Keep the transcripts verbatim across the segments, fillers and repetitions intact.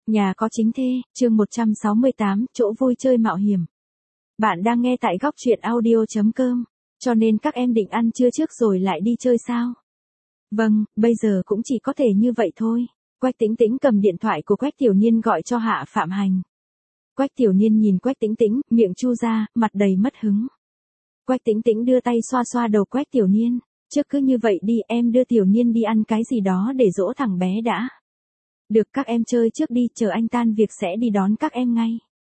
Nhà có chính thê, chương một trăm sáu mươi tám, chỗ vui chơi mạo hiểm. Bạn đang nghe tại góc truyện audio chấm com, cho nên các em định ăn trưa trước rồi lại đi chơi sao? Vâng, bây giờ cũng chỉ có thể như vậy thôi. Quách Tĩnh Tĩnh cầm điện thoại của Quách Tiểu Niên gọi cho Hạ Phạm Hành. Quách Tiểu Niên nhìn Quách Tĩnh Tĩnh, miệng chu ra, mặt đầy mất hứng. Quách Tĩnh Tĩnh đưa tay xoa xoa đầu Quách Tiểu Niên, trước cứ như vậy đi, em đưa Tiểu Niên đi ăn cái gì đó để dỗ thằng bé đã. Được, các em chơi trước đi, chờ anh tan việc sẽ đi đón các em ngay.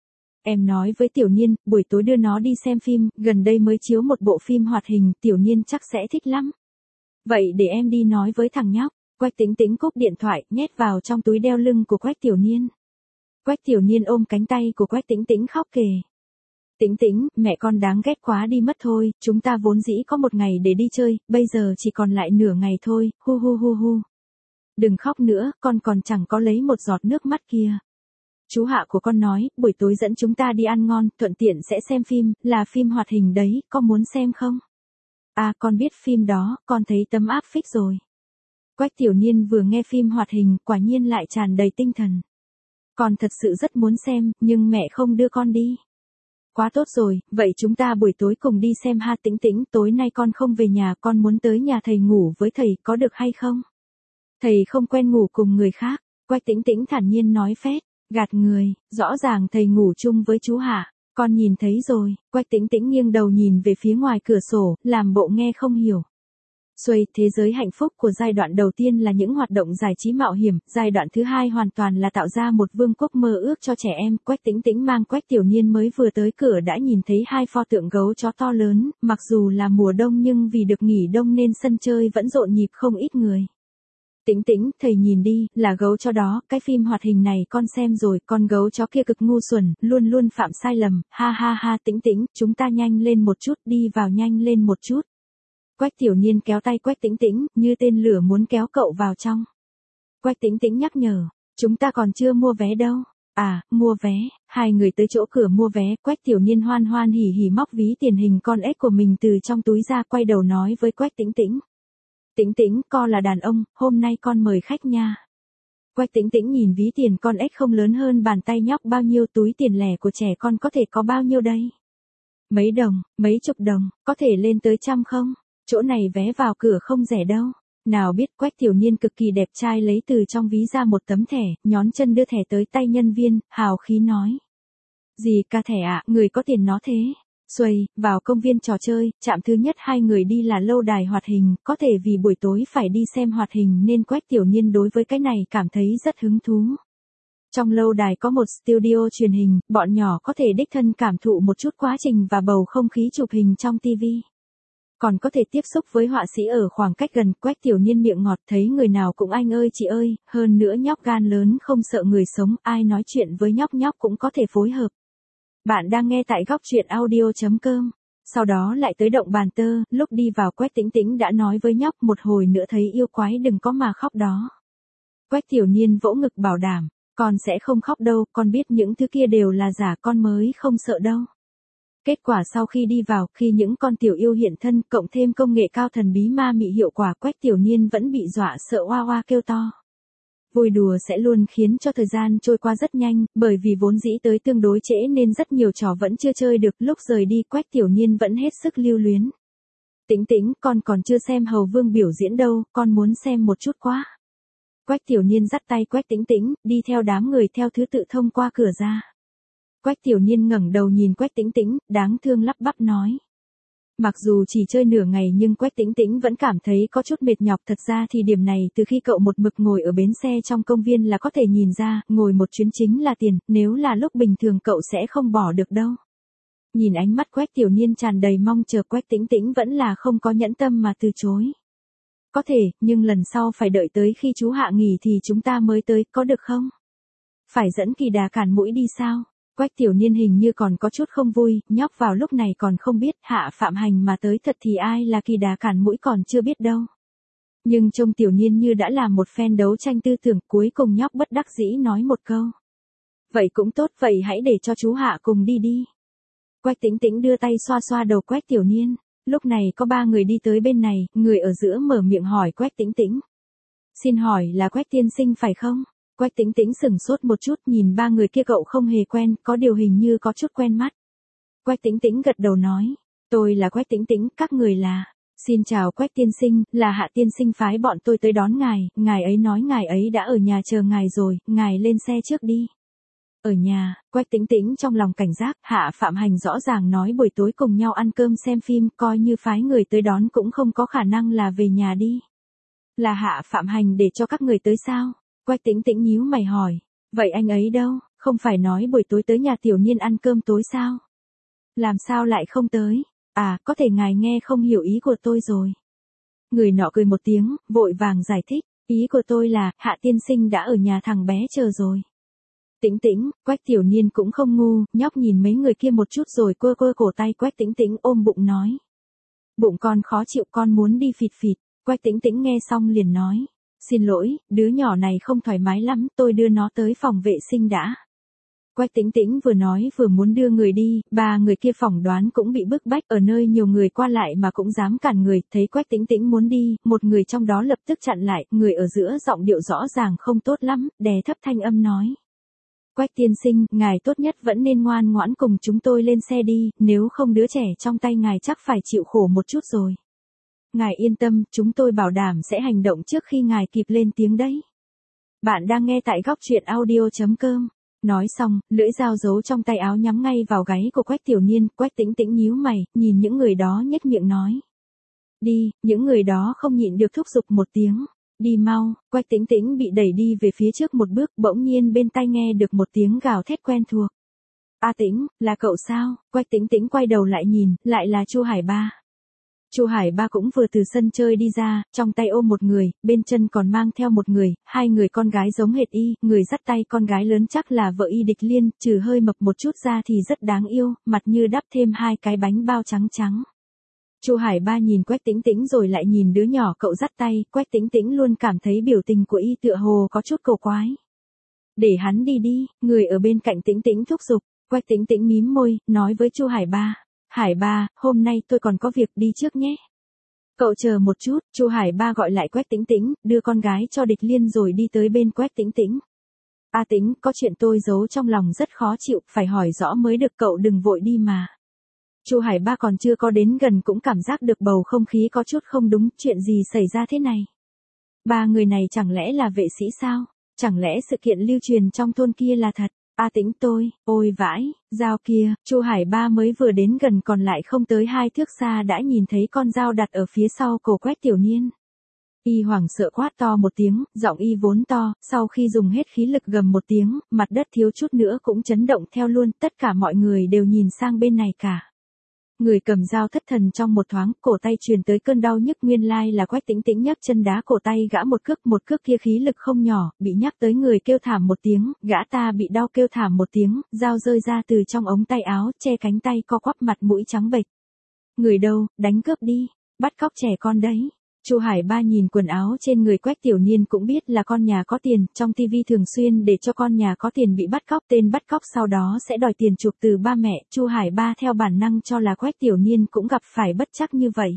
Em nói với Tiểu Niên, buổi tối đưa nó đi xem phim, gần đây mới chiếu một bộ phim hoạt hình, Tiểu Niên chắc sẽ thích lắm. Vậy để em đi nói với thằng nhóc. Quách Tĩnh Tĩnh cúp điện thoại, nhét vào trong túi đeo lưng của Quách Tiểu Niên. Quách Tiểu Niên ôm cánh tay của Quách Tĩnh Tĩnh khóc kể. Tĩnh Tĩnh, mẹ con đáng ghét quá đi mất thôi, chúng ta vốn dĩ có một ngày để đi chơi, bây giờ chỉ còn lại nửa ngày thôi, hu hu hu hu. Đừng khóc nữa, con còn chẳng có lấy một giọt nước mắt kia. Chú Hạ của con nói, buổi tối dẫn chúng ta đi ăn ngon, thuận tiện sẽ xem phim, là phim hoạt hình đấy, con muốn xem không? À, con biết phim đó, con thấy tấm áp phích rồi. Quách Tiểu Niên vừa nghe phim hoạt hình, quả nhiên lại tràn đầy tinh thần. Con thật sự rất muốn xem, nhưng mẹ không đưa con đi. Quá tốt rồi, vậy chúng ta buổi tối cùng đi xem ha. Tĩnh Tĩnh, tối nay con không về nhà, con muốn tới nhà thầy ngủ với thầy, có được hay không? Thầy không quen ngủ cùng người khác. Quách Tĩnh Tĩnh thản nhiên nói phét, gạt người, rõ ràng thầy ngủ chung với chú Hạ, con nhìn thấy rồi. Quách Tĩnh Tĩnh nghiêng đầu nhìn về phía ngoài cửa sổ, làm bộ nghe không hiểu. Xuôi, thế giới hạnh phúc của giai đoạn đầu tiên là những hoạt động giải trí mạo hiểm, giai đoạn thứ hai hoàn toàn là tạo ra một vương quốc mơ ước cho trẻ em. Quách Tĩnh Tĩnh mang Quách Tiểu Niên mới vừa tới cửa đã nhìn thấy hai pho tượng gấu chó to lớn, mặc dù là mùa đông nhưng vì được nghỉ đông nên sân chơi vẫn rộn nhịp không ít người. Tĩnh Tĩnh, thầy nhìn đi, là gấu chó đó, cái phim hoạt hình này con xem rồi, con gấu chó kia cực ngu xuẩn, luôn luôn phạm sai lầm, ha ha ha. Tĩnh Tĩnh, chúng ta nhanh lên một chút, đi vào nhanh lên một chút. Quách Tiểu Niên kéo tay Quách Tĩnh Tĩnh, như tên lửa muốn kéo cậu vào trong. Quách Tĩnh Tĩnh nhắc nhở, chúng ta còn chưa mua vé đâu. À, mua vé. Hai người tới chỗ cửa mua vé, Quách Tiểu Niên hoan hoan hỉ hỉ móc ví tiền hình con ếch của mình từ trong túi ra, quay đầu nói với Quách Tĩnh Tĩnh. Tĩnh Tĩnh, con là đàn ông, hôm nay con mời khách nha. Quách Tĩnh Tĩnh nhìn ví tiền con ếch không lớn hơn bàn tay nhóc bao nhiêu, túi tiền lẻ của trẻ con có thể có bao nhiêu đây? Mấy đồng, mấy chục đồng, có thể lên tới trăm không? Chỗ này vé vào cửa không rẻ đâu. Nào biết. Quách Tiểu Niên cực kỳ đẹp trai lấy từ trong ví ra một tấm thẻ, nhón chân đưa thẻ tới tay nhân viên, hào khí nói. Gì ca thẻ ạ, à, người có tiền nó thế. Xuôi, vào công viên trò chơi, trạm thứ nhất hai người đi là lâu đài hoạt hình, có thể vì buổi tối phải đi xem hoạt hình nên Quách Tiểu Niên đối với cái này cảm thấy rất hứng thú. Trong lâu đài có một studio truyền hình, bọn nhỏ có thể đích thân cảm thụ một chút quá trình và bầu không khí chụp hình trong ti vi. Còn có thể tiếp xúc với họa sĩ ở khoảng cách gần. Quách Tiểu Niên miệng ngọt, thấy người nào cũng anh ơi chị ơi, hơn nữa nhóc gan lớn không sợ người sống, ai nói chuyện với nhóc nhóc cũng có thể phối hợp. Bạn đang nghe tại góc truyện audio chấm com. Sau đó lại tới động bàn tơ, lúc đi vào Quách Tĩnh Tĩnh đã nói với nhóc, một hồi nữa thấy yêu quái đừng có mà khóc đó. Quách Tiểu Niên vỗ ngực bảo đảm, con sẽ không khóc đâu, con biết những thứ kia đều là giả, con mới không sợ đâu. Kết quả sau khi đi vào, khi những con tiểu yêu hiện thân, cộng thêm công nghệ cao thần bí ma mị hiệu quả, Quách Tiểu Niên vẫn bị dọa sợ oa oa kêu to. Vui đùa sẽ luôn khiến cho thời gian trôi qua rất nhanh, bởi vì vốn dĩ tới tương đối trễ nên rất nhiều trò vẫn chưa chơi được, lúc rời đi Quách Tiểu Niên vẫn hết sức lưu luyến. Tĩnh Tĩnh, con còn chưa xem Hầu Vương biểu diễn đâu, con muốn xem một chút quá. Quách Tiểu Niên dắt tay Quách Tĩnh Tĩnh, đi theo đám người theo thứ tự thông qua cửa ra. Quách Tiểu Niên ngẩng đầu nhìn Quách Tĩnh Tĩnh, đáng thương lắp bắp nói. Mặc dù chỉ chơi nửa ngày nhưng Quách Tĩnh Tĩnh vẫn cảm thấy có chút mệt nhọc, thật ra thì điểm này từ khi cậu một mực ngồi ở bến xe trong công viên là có thể nhìn ra, ngồi một chuyến chính là tiền, nếu là lúc bình thường cậu sẽ không bỏ được đâu. Nhìn ánh mắt Quách Tiểu Niên tràn đầy mong chờ, Quách Tĩnh Tĩnh vẫn là không có nhẫn tâm mà từ chối. Có thể, nhưng lần sau phải đợi tới khi chú Hạ nghỉ thì chúng ta mới tới, có được không? Phải dẫn Kỳ Đà cản mũi đi sao? Quách Tiểu Niên hình như còn có chút không vui, nhóc vào lúc này còn không biết, Hạ Phạm Hành mà tới thật thì ai là Kỳ Đà cản mũi còn chưa biết đâu. Nhưng trông Tiểu Niên như đã làm một phen đấu tranh tư tưởng, cuối cùng nhóc bất đắc dĩ nói một câu. Vậy cũng tốt, vậy hãy để cho chú Hạ cùng đi đi. Quách Tĩnh Tĩnh đưa tay xoa xoa đầu Quách Tiểu Niên, lúc này có ba người đi tới bên này, người ở giữa mở miệng hỏi Quách Tĩnh Tĩnh. Xin hỏi là Quách tiên sinh phải không? Quách Tĩnh Tĩnh sửng sốt một chút, nhìn ba người kia cậu không hề quen, có điều hình như có chút quen mắt. Quách Tĩnh Tĩnh gật đầu nói, tôi là Quách Tĩnh Tĩnh, các người là... Xin chào Quách tiên sinh, là Hạ tiên sinh phái bọn tôi tới đón ngài, ngài ấy nói ngài ấy đã ở nhà chờ ngài rồi, ngài lên xe trước đi. Ở nhà, Quách Tĩnh Tĩnh trong lòng cảnh giác, Hạ Phạm Hành rõ ràng nói buổi tối cùng nhau ăn cơm xem phim, coi như phái người tới đón cũng không có khả năng là về nhà đi. Là Hạ Phạm Hành để cho các người tới sao? Quách Tĩnh Tĩnh nhíu mày hỏi, vậy anh ấy đâu, không phải nói buổi tối tới nhà Tiểu Niên ăn cơm tối sao? Làm sao lại không tới? À, có thể ngài nghe không hiểu ý của tôi rồi. Người nọ cười một tiếng, vội vàng giải thích, ý của tôi là, Hạ tiên sinh đã ở nhà thằng bé chờ rồi. Tĩnh Tĩnh, Quách Tiểu Niên cũng không ngu, nhóc nhìn mấy người kia một chút rồi quơ quơ cổ tay Quách Tĩnh Tĩnh ôm bụng nói. Bụng con khó chịu, con muốn đi phịt phịt. Quách Tĩnh Tĩnh nghe xong liền nói, xin lỗi, đứa nhỏ này không thoải mái lắm, tôi đưa nó tới phòng vệ sinh đã. Quách Tĩnh Tĩnh vừa nói vừa muốn đưa người đi, ba người kia phỏng đoán cũng bị bức bách, ở nơi nhiều người qua lại mà cũng dám cản người, thấy Quách Tĩnh Tĩnh muốn đi, một người trong đó lập tức chặn lại, người ở giữa giọng điệu rõ ràng không tốt lắm, đè thấp thanh âm nói. Quách tiên sinh, ngài tốt nhất vẫn nên ngoan ngoãn cùng chúng tôi lên xe đi, nếu không đứa trẻ trong tay ngài chắc phải chịu khổ một chút rồi. Ngài yên tâm, chúng tôi bảo đảm sẽ hành động trước khi ngài kịp lên tiếng đấy. Bạn đang nghe tại góc truyện audio.com. Nói xong, lưỡi dao giấu trong tay áo nhắm ngay vào gáy của Quách Tiểu Niên, Quách Tĩnh Tĩnh nhíu mày, nhìn những người đó nhếch miệng nói. Đi, những người đó không nhịn được thúc giục một tiếng. Đi mau, Quách Tĩnh Tĩnh bị đẩy đi về phía trước một bước, bỗng nhiên bên tai nghe được một tiếng gào thét quen thuộc. A Tĩnh, là cậu sao? Quách Tĩnh Tĩnh quay đầu lại nhìn, lại là Chu Hải Ba. Chu Hải Ba cũng vừa từ sân chơi đi ra, trong tay ôm một người, bên chân còn mang theo một người, hai người con gái giống hệt y, người dắt tay con gái lớn chắc là vợ y Địch Liên, trừ hơi mập một chút ra thì rất đáng yêu, mặt như đắp thêm hai cái bánh bao trắng trắng. Chu Hải Ba nhìn Quách Tĩnh Tĩnh rồi lại nhìn đứa nhỏ cậu dắt tay, Quách Tĩnh Tĩnh luôn cảm thấy biểu tình của y tựa hồ có chút cổ quái. Để hắn đi đi, người ở bên cạnh Tĩnh Tĩnh thúc giục, Quách Tĩnh Tĩnh mím môi, nói với Chu Hải Ba. Hải Ba, hôm nay tôi còn có việc, đi trước nhé. Cậu chờ một chút, Chu Hải Ba gọi lại Quách Tĩnh Tĩnh, đưa con gái cho Địch Liên rồi đi tới bên Quách Tĩnh Tĩnh. A Tĩnh, có chuyện tôi giấu trong lòng rất khó chịu, phải hỏi rõ mới được, cậu đừng vội đi mà. Chu Hải Ba còn chưa có đến gần cũng cảm giác được bầu không khí có chút không đúng, chuyện gì xảy ra thế này? Ba người này chẳng lẽ là vệ sĩ sao? Chẳng lẽ sự kiện lưu truyền trong thôn kia là thật? A Tĩnh tôi, ôi vãi, dao kia, Chu Hải Ba mới vừa đến gần còn lại không tới hai thước xa đã nhìn thấy con dao đặt ở phía sau cổ Quách Tiểu Niên. Y hoảng sợ quát to một tiếng, giọng y vốn to, sau khi dùng hết khí lực gầm một tiếng, mặt đất thiếu chút nữa cũng chấn động theo luôn, tất cả mọi người đều nhìn sang bên này cả. Người cầm dao thất thần trong một thoáng, cổ tay truyền tới cơn đau nhức, nguyên lai là Quách Tĩnh Tĩnh nhấc chân đá cổ tay gã một cước, một cước kia khí lực không nhỏ, bị nhắc tới người kêu thảm một tiếng, gã ta bị đau kêu thảm một tiếng, dao rơi ra từ trong ống tay áo, che cánh tay co quắp, mặt mũi trắng bệch. Người đâu, đánh cướp đi, bắt cóc trẻ con đấy. Chu Hải Ba nhìn quần áo trên người Quách Tiểu Niên cũng biết là con nhà có tiền, trong tivi thường xuyên để cho con nhà có tiền bị bắt cóc, tên bắt cóc sau đó sẽ đòi tiền chuộc từ ba mẹ, Chu Hải Ba theo bản năng cho là Quách Tiểu Niên cũng gặp phải bất trắc như vậy.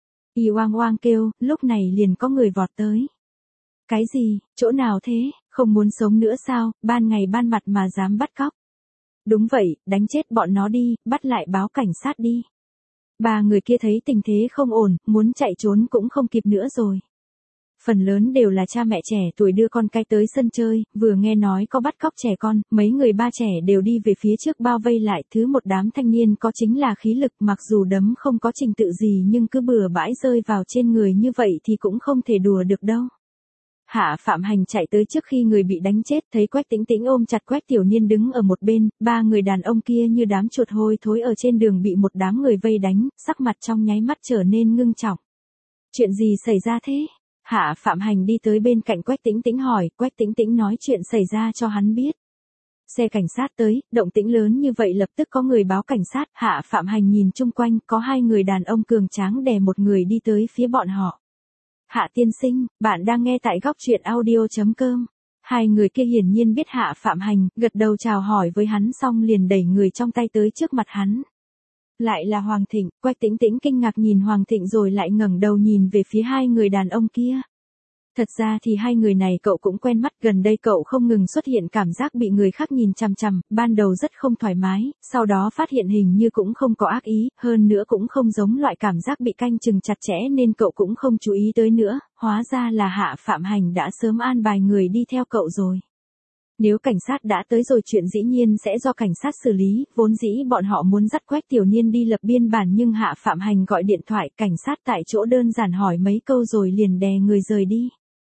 Y oang oang kêu, lúc này liền có người vọt tới. Cái gì, chỗ nào thế, không muốn sống nữa sao, ban ngày ban mặt mà dám bắt cóc. Đúng vậy, đánh chết bọn nó đi, bắt lại báo cảnh sát đi. Ba người kia thấy tình thế không ổn, muốn chạy trốn cũng không kịp nữa rồi. Phần lớn đều là cha mẹ trẻ tuổi đưa con cái tới sân chơi, vừa nghe nói có bắt cóc trẻ con, mấy người ba trẻ đều đi về phía trước bao vây lại, thứ một đám thanh niên có chính là khí lực, mặc dù đấm không có trình tự gì nhưng cứ bừa bãi rơi vào trên người như vậy thì cũng không thể đùa được đâu. Hạ Phạm Hành chạy tới trước khi người bị đánh chết, thấy Quách Tĩnh Tĩnh ôm chặt Quách Tiểu Niên đứng ở một bên, ba người đàn ông kia như đám chuột hôi thối ở trên đường bị một đám người vây đánh, sắc mặt trong nháy mắt trở nên ngưng trọng. Chuyện gì xảy ra thế? Hạ Phạm Hành đi tới bên cạnh Quách Tĩnh Tĩnh hỏi, Quách Tĩnh Tĩnh nói chuyện xảy ra cho hắn biết. Xe cảnh sát tới, động tĩnh lớn như vậy lập tức có người báo cảnh sát, Hạ Phạm Hành nhìn chung quanh, có hai người đàn ông cường tráng đè một người đi tới phía bọn họ. Hạ tiên sinh, bạn đang nghe tại góc truyện audio.com. Hai người kia hiển nhiên biết Hạ Phạm Hành, gật đầu chào hỏi với hắn xong liền đẩy người trong tay tới trước mặt hắn. Lại là Hoàng Thịnh, Quách Tĩnh Tĩnh kinh ngạc nhìn Hoàng Thịnh rồi lại ngẩng đầu nhìn về phía hai người đàn ông kia. Thật ra thì hai người này cậu cũng quen mắt, gần đây cậu không ngừng xuất hiện cảm giác bị người khác nhìn chằm chằm, ban đầu rất không thoải mái, sau đó phát hiện hình như cũng không có ác ý, hơn nữa cũng không giống loại cảm giác bị canh chừng chặt chẽ nên cậu cũng không chú ý tới nữa, hóa ra là Hạ Phạm Hành đã sớm an bài người đi theo cậu rồi. Nếu cảnh sát đã tới rồi chuyện dĩ nhiên sẽ do cảnh sát xử lý, vốn dĩ bọn họ muốn dắt Quách Tiểu Niên đi lập biên bản nhưng Hạ Phạm Hành gọi điện thoại, cảnh sát tại chỗ đơn giản hỏi mấy câu rồi liền đè người rời đi.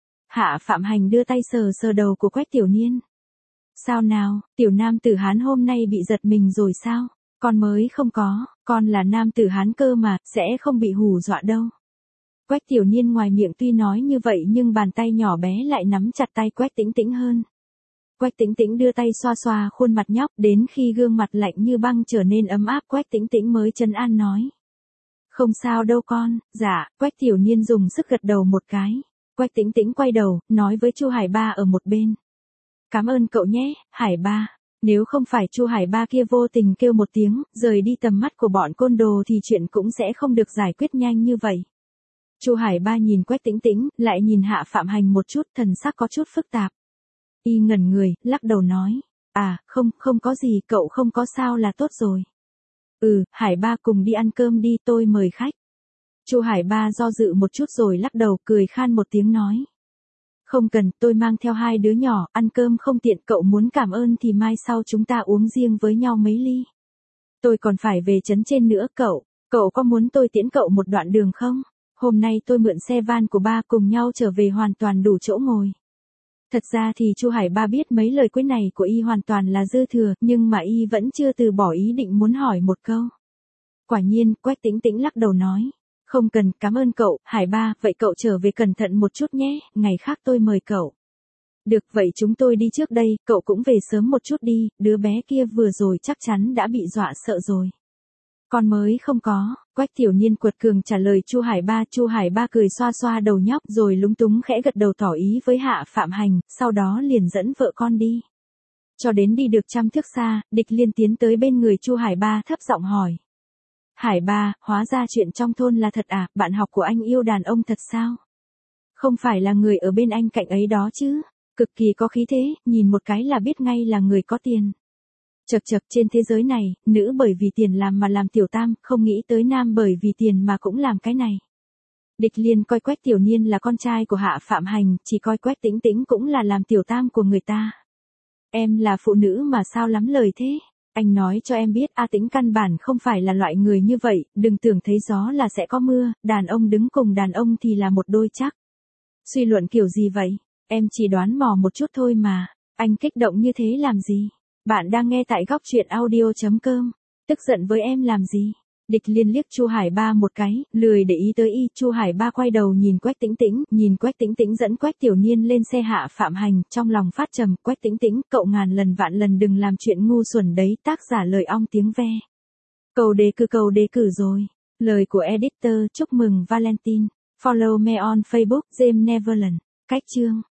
Hạ Phạm Hành đưa tay sờ sờ đầu của Quách Tiểu Niên. Sao nào, tiểu nam tử Hán hôm nay bị giật mình rồi sao? Con mới không có, con là nam tử Hán cơ mà, sẽ không bị hù dọa đâu. Quách Tiểu Niên ngoài miệng tuy nói như vậy nhưng bàn tay nhỏ bé lại nắm chặt tay Quách Tĩnh Tĩnh hơn. Quách Tĩnh Tĩnh đưa tay xoa xoa khuôn mặt nhóc, đến khi gương mặt lạnh như băng trở nên ấm áp Quách Tĩnh Tĩnh mới trấn an nói. Không sao đâu con, dạ, Quách Tiểu Niên dùng sức gật đầu một cái. Quách Tĩnh Tĩnh quay đầu, nói với Chu Hải Ba ở một bên. Cảm ơn cậu nhé, Hải Ba. Nếu không phải Chu Hải Ba kia vô tình kêu một tiếng, rời đi tầm mắt của bọn côn đồ thì chuyện cũng sẽ không được giải quyết nhanh như vậy. Chu Hải Ba nhìn Quách Tĩnh Tĩnh, lại nhìn Hạ Phạm Hành một chút, thần sắc có chút phức tạp. Y ngẩn người, lắc đầu nói. À, không, không có gì, cậu không có sao là tốt rồi. Ừ, Hải Ba cùng đi ăn cơm đi, tôi mời khách. Chu Hải Ba do dự một chút rồi lắc đầu, cười khan một tiếng nói. Không cần, tôi mang theo hai đứa nhỏ, ăn cơm không tiện, cậu muốn cảm ơn thì mai sau chúng ta uống riêng với nhau mấy ly. Tôi còn phải về trấn trên nữa cậu, cậu có muốn tôi tiễn cậu một đoạn đường không? Hôm nay tôi mượn xe van của ba cùng nhau trở về hoàn toàn đủ chỗ ngồi. Thật ra thì Chu Hải Ba biết mấy lời cuối này của y hoàn toàn là dư thừa, nhưng mà y vẫn chưa từ bỏ ý định muốn hỏi một câu. Quả nhiên, Quách Tĩnh Tĩnh lắc đầu nói. Không cần, cảm ơn cậu, Hải Ba, vậy cậu trở về cẩn thận một chút nhé, ngày khác tôi mời cậu. Được, vậy chúng tôi đi trước đây, cậu cũng về sớm một chút đi, đứa bé kia vừa rồi chắc chắn đã bị dọa sợ rồi. Con mới không có, Quách Tiểu Niên quật cường trả lời Chu Hải Ba. Chu Hải Ba cười xoa xoa đầu nhóc rồi lúng túng khẽ gật đầu tỏ ý với Hạ Phạm Hành, sau đó liền dẫn vợ con đi. Cho đến đi được trăm thước xa, Địch Liên tiến tới bên người Chu Hải Ba thấp giọng hỏi. Hải Ba, hóa ra chuyện trong thôn là thật à, bạn học của anh yêu đàn ông thật sao? Không phải là người ở bên anh cạnh ấy đó chứ, cực kỳ có khí thế, nhìn một cái là biết ngay là người có tiền. Chật chật, trên thế giới này, nữ bởi vì tiền làm mà làm tiểu tam, không nghĩ tới nam bởi vì tiền mà cũng làm cái này. Địch Liên coi Quách Tiểu Niên là con trai của Hạ Phạm Hành, chỉ coi Quách Tĩnh Tĩnh cũng là làm tiểu tam của người ta. Em là phụ nữ mà sao lắm lời thế? Anh nói cho em biết A Tĩnh căn bản không phải là loại người như vậy, đừng tưởng thấy gió là sẽ có mưa, đàn ông đứng cùng đàn ông thì là một đôi chắc. Suy luận kiểu gì vậy? Em chỉ đoán mò một chút thôi mà, anh kích động như thế làm gì? Bạn đang nghe tại góc truyện audio chấm com. Tức giận với em làm gì? Địch Liên liếc Chu Hải Ba một cái, lười để ý tới y. Chu Hải Ba quay đầu nhìn Quách Tĩnh Tĩnh, nhìn Quách Tĩnh Tĩnh dẫn Quách Tiểu Niên lên xe Hạ Phạm Hành, trong lòng phát trầm. Quách Tĩnh Tĩnh, cậu ngàn lần vạn lần đừng làm chuyện ngu xuẩn đấy. Tác giả lời ong tiếng ve. Cầu đề cử cầu đề cử rồi. Lời của editor. Chúc mừng Valentine. Follow me on Facebook. James Neverland. Cách chương.